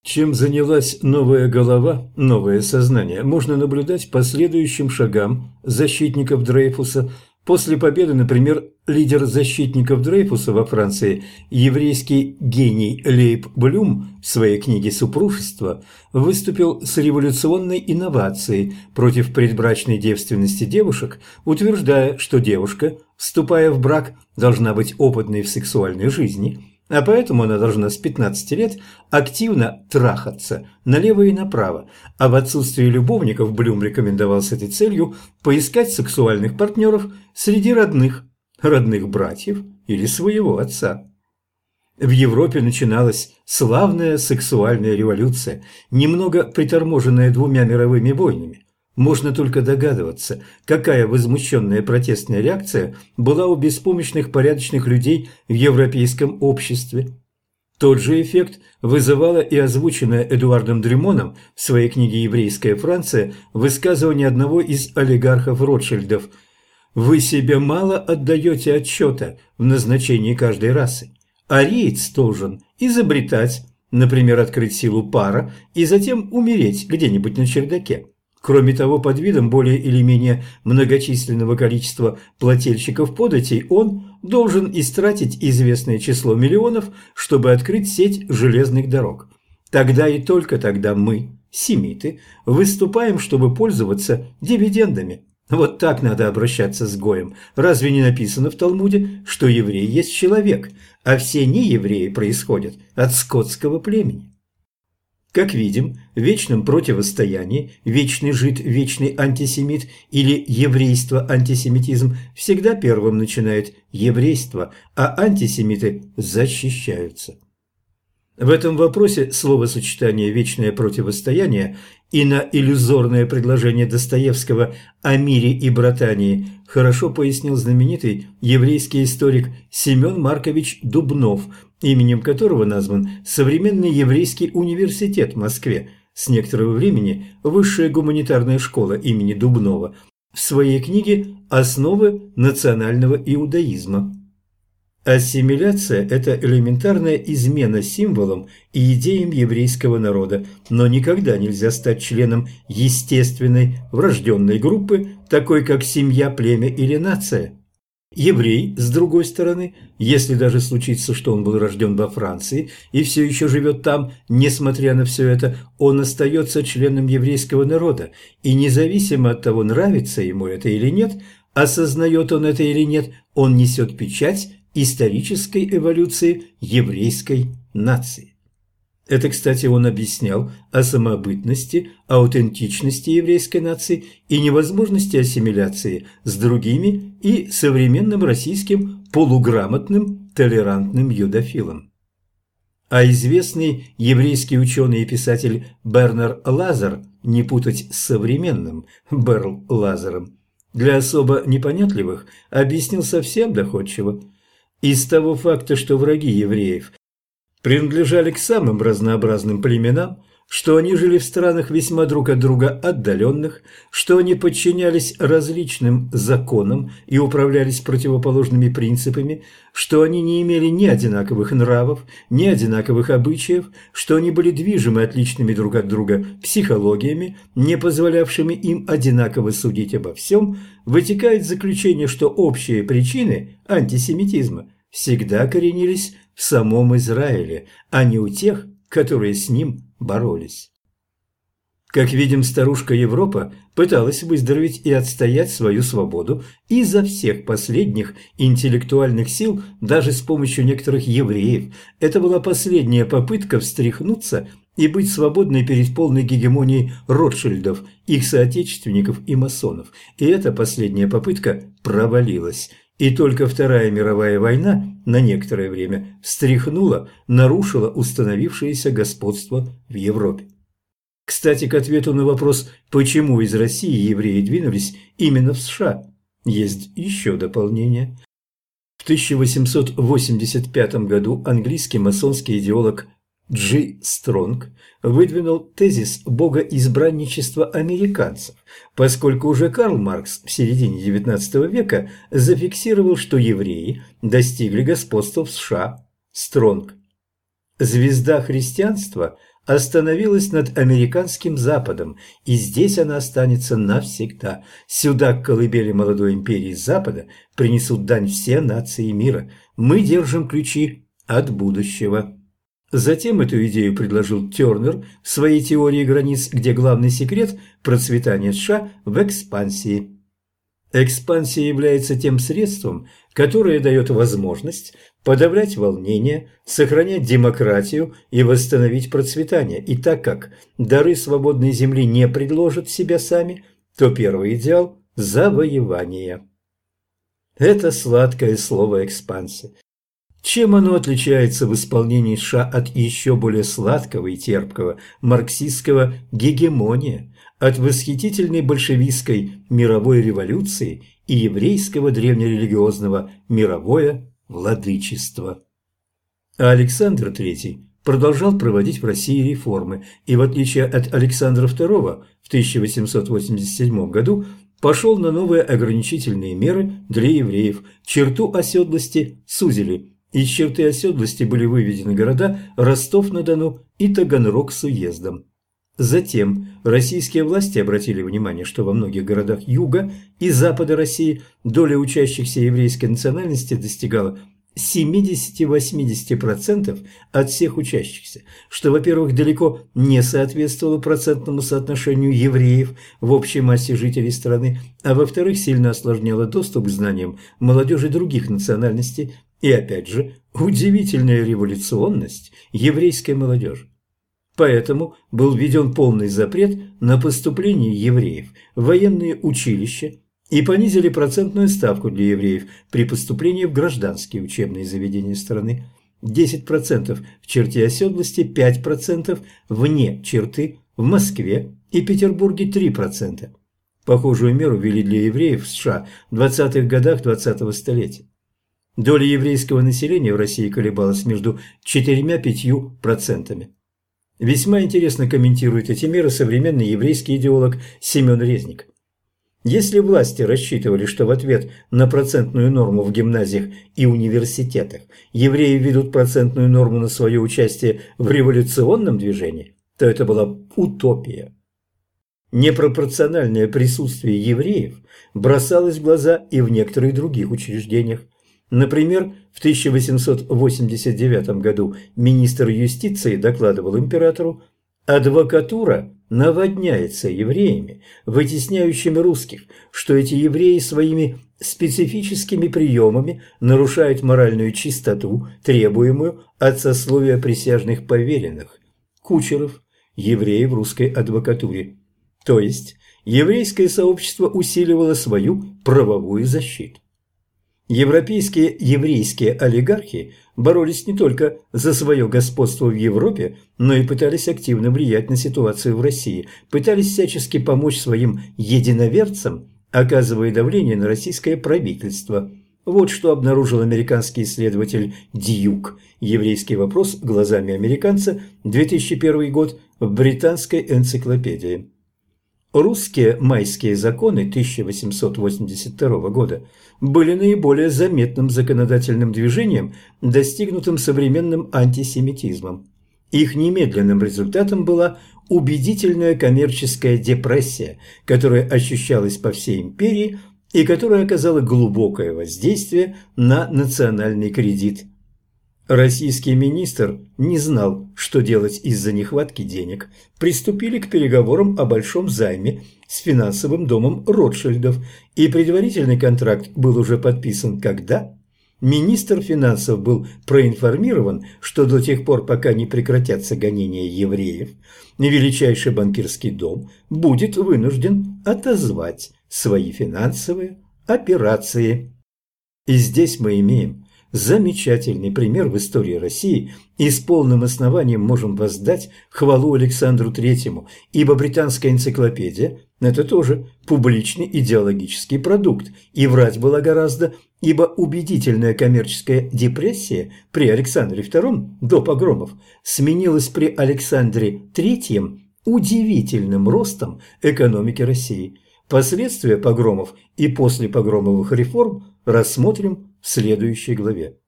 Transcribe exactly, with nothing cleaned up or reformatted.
Чем занялась новая голова, новое сознание, можно наблюдать по следующим шагам защитников Дрейфуса. После победы, например, лидер защитников Дрейфуса во Франции, еврейский гений Лейб Блюм в своей книге «Супружество» выступил с революционной инновацией против предбрачной девственности девушек, утверждая, что девушка, вступая в брак, должна быть опытной в сексуальной жизни, а поэтому она должна с пятнадцати лет активно трахаться налево и направо, а в отсутствие любовников Блюм рекомендовал с этой целью поискать сексуальных партнеров среди родных, родных братьев или своего отца. В Европе начиналась славная сексуальная революция, немного приторможенная двумя мировыми войнами. Можно только догадываться, какая возмущенная протестная реакция была у беспомощных порядочных людей в европейском обществе. Тот же эффект вызывало и озвученное Эдуардом Дрюмоном в своей книге «Еврейская Франция» высказывание одного из олигархов Ротшильдов: «Вы себе мало отдаете отчета в назначении каждой расы. Ариец должен изобретать, например, открыть силу пара и затем умереть где-нибудь на чердаке. Кроме того, под видом более или менее многочисленного количества плательщиков податей он должен истратить известное число миллионов, чтобы открыть сеть железных дорог. Тогда и только тогда мы, семиты, выступаем, чтобы пользоваться дивидендами. Вот так надо обращаться с гоем. Разве не написано в Талмуде, что еврей есть человек, а все неевреи происходят от скотского племени?» Как видим, в вечном противостоянии вечный жид, вечный антисемит или еврейство-антисемитизм всегда первым начинает еврейство, а антисемиты защищаются. В этом вопросе словосочетание «вечное противостояние» и на иллюзорное предложение Достоевского о мире и братании хорошо пояснил знаменитый еврейский историк Семен Маркович Дубнов, именем которого назван современный еврейский университет в Москве, с некоторого времени высшая гуманитарная школа имени Дубнова, в своей книге «Основы национального иудаизма». Ассимиляция – это элементарная измена символам и идеям еврейского народа, но никогда нельзя стать членом естественной, врожденной группы, такой как семья, племя или нация. Еврей, с другой стороны, если даже случится, что он был рожден во Франции и все еще живет там, несмотря на все это, он остается членом еврейского народа, и независимо от того, нравится ему это или нет, осознает он это или нет, он несет печать исторической эволюции еврейской нации. Это, кстати, он объяснял о самобытности, аутентичности еврейской нации и невозможности ассимиляции с другими и современным российским полуграмотным толерантным юдофилом. А известный еврейский ученый и писатель Бернар Лазар, не путать с современным Берл Лазаром, для особо непонятливых объяснил совсем доходчиво: из того факта, что враги евреев принадлежали к самым разнообразным племенам, что они жили в странах весьма друг от друга отдаленных, что они подчинялись различным законам и управлялись противоположными принципами, что они не имели ни одинаковых нравов, ни одинаковых обычаев, что они были движимы отличными друг от друга психологиями, не позволявшими им одинаково судить обо всем, вытекает заключение, что общие причины антисемитизма всегда коренились в самом Израиле, а не у тех, которые с ним боролись. Как видим, старушка Европа пыталась выздороветь и отстоять свою свободу изо всех последних интеллектуальных сил, даже с помощью некоторых евреев. Это была последняя попытка встряхнуться и быть свободной перед полной гегемонией Ротшильдов, их соотечественников и масонов. И эта последняя попытка провалилась. И только Вторая мировая война на некоторое время встряхнула, нарушила установившееся господство в Европе. Кстати, к ответу на вопрос, почему из России евреи двинулись именно в США, есть еще дополнение. В тысяча восемьсот восемьдесят пятом году английский масонский идеолог Джи Стронг выдвинул тезис богоизбранничества американцев, поскольку уже Карл Маркс в середине девятнадцатого века зафиксировал, что евреи достигли господства в США. Стронг: Звезда христианства остановилась над американским Западом, и здесь она останется навсегда. Сюда, к колыбели молодой империи Запада, принесут дань все нации мира. Мы держим ключи от будущего. Затем эту идею предложил Тернер в своей теории границ, где главный секрет процветания США в экспансии. Экспансия является тем средством, которое дает возможность подавлять волнения, сохранять демократию и восстановить процветание. И так как дары свободной земли не предложат себя сами, то первый идеал – завоевание. Это сладкое слово «экспансия». Чем оно отличается в исполнении США от еще более сладкого и терпкого марксистского гегемония, от восхитительной большевистской мировой революции и еврейского древнерелигиозного мировое владычество? А Александр третий продолжал проводить в России реформы и, в отличие от Александра второго, в тысяча восемьсот восемьдесят седьмом году пошел на новые ограничительные меры для евреев, черту оседлости сузили. Из черты оседлости были выведены города Ростов-на-Дону и Таганрог с уездом. Затем российские власти обратили внимание, что во многих городах юга и запада России доля учащихся еврейской национальности достигала семьдесят-восемьдесят процентов от всех учащихся, что, во-первых, далеко не соответствовало процентному соотношению евреев в общей массе жителей страны, а во-вторых, сильно осложняло доступ к знаниям молодежи других национальностей и, опять же, удивительная революционность еврейской молодежи. Поэтому был введен полный запрет на поступление евреев в военные училища и понизили процентную ставку для евреев при поступлении в гражданские учебные заведения страны. десять процентов в черте оседлости, пять процентов вне черты в Москве и Петербурге три процента. Похожую меру ввели для евреев в США в двадцатых годах двадцатого столетия. Доля еврейского населения в России колебалась между четырьмя-пятью процентами. Весьма интересно комментирует эти меры современный еврейский идеолог Семен Резник. Если власти рассчитывали, что в ответ на процентную норму в гимназиях и университетах евреи введут процентную норму на свое участие в революционном движении, то это была утопия. Непропорциональное присутствие евреев бросалось в глаза и в некоторых других учреждениях. Например, в тысяча восемьсот восемьдесят девятом году министр юстиции докладывал императору: «Адвокатура наводняется евреями, вытесняющими русских, что эти евреи своими специфическими приемами нарушают моральную чистоту, требуемую от сословия присяжных поверенных, кучеров, евреев в русской адвокатуре». То есть еврейское сообщество усиливало свою правовую защиту. Европейские еврейские олигархи боролись не только за свое господство в Европе, но и пытались активно влиять на ситуацию в России, пытались всячески помочь своим единоверцам, оказывая давление на российское правительство. Вот что обнаружил американский исследователь Дьюк. Еврейский вопрос глазами американца, две тысячи первый год, в британской энциклопедии. Русские майские законы тысяча восемьсот восемьдесят второго года были наиболее заметным законодательным движением, достигнутым современным антисемитизмом. Их немедленным результатом была убедительная коммерческая депрессия, которая ощущалась по всей империи и которая оказала глубокое воздействие на национальный кредит. Российский министр не знал, что делать из-за нехватки денег. Приступили к переговорам о большом займе с финансовым домом Ротшильдов, и предварительный контракт был уже подписан когда? Министр финансов был проинформирован, что до тех пор, пока не прекратятся гонения евреев, величайший банкирский дом будет вынужден отозвать свои финансовые операции. И здесь мы имеем замечательный пример в истории России, и с полным основанием можем воздать хвалу Александру третьему, ибо британская энциклопедия – это тоже публичный идеологический продукт, и врать было гораздо, ибо убедительная коммерческая депрессия при Александре втором до погромов сменилась при Александре третьем удивительным ростом экономики России. Последствия погромов и послепогромовых реформ рассмотрим в следующей главе.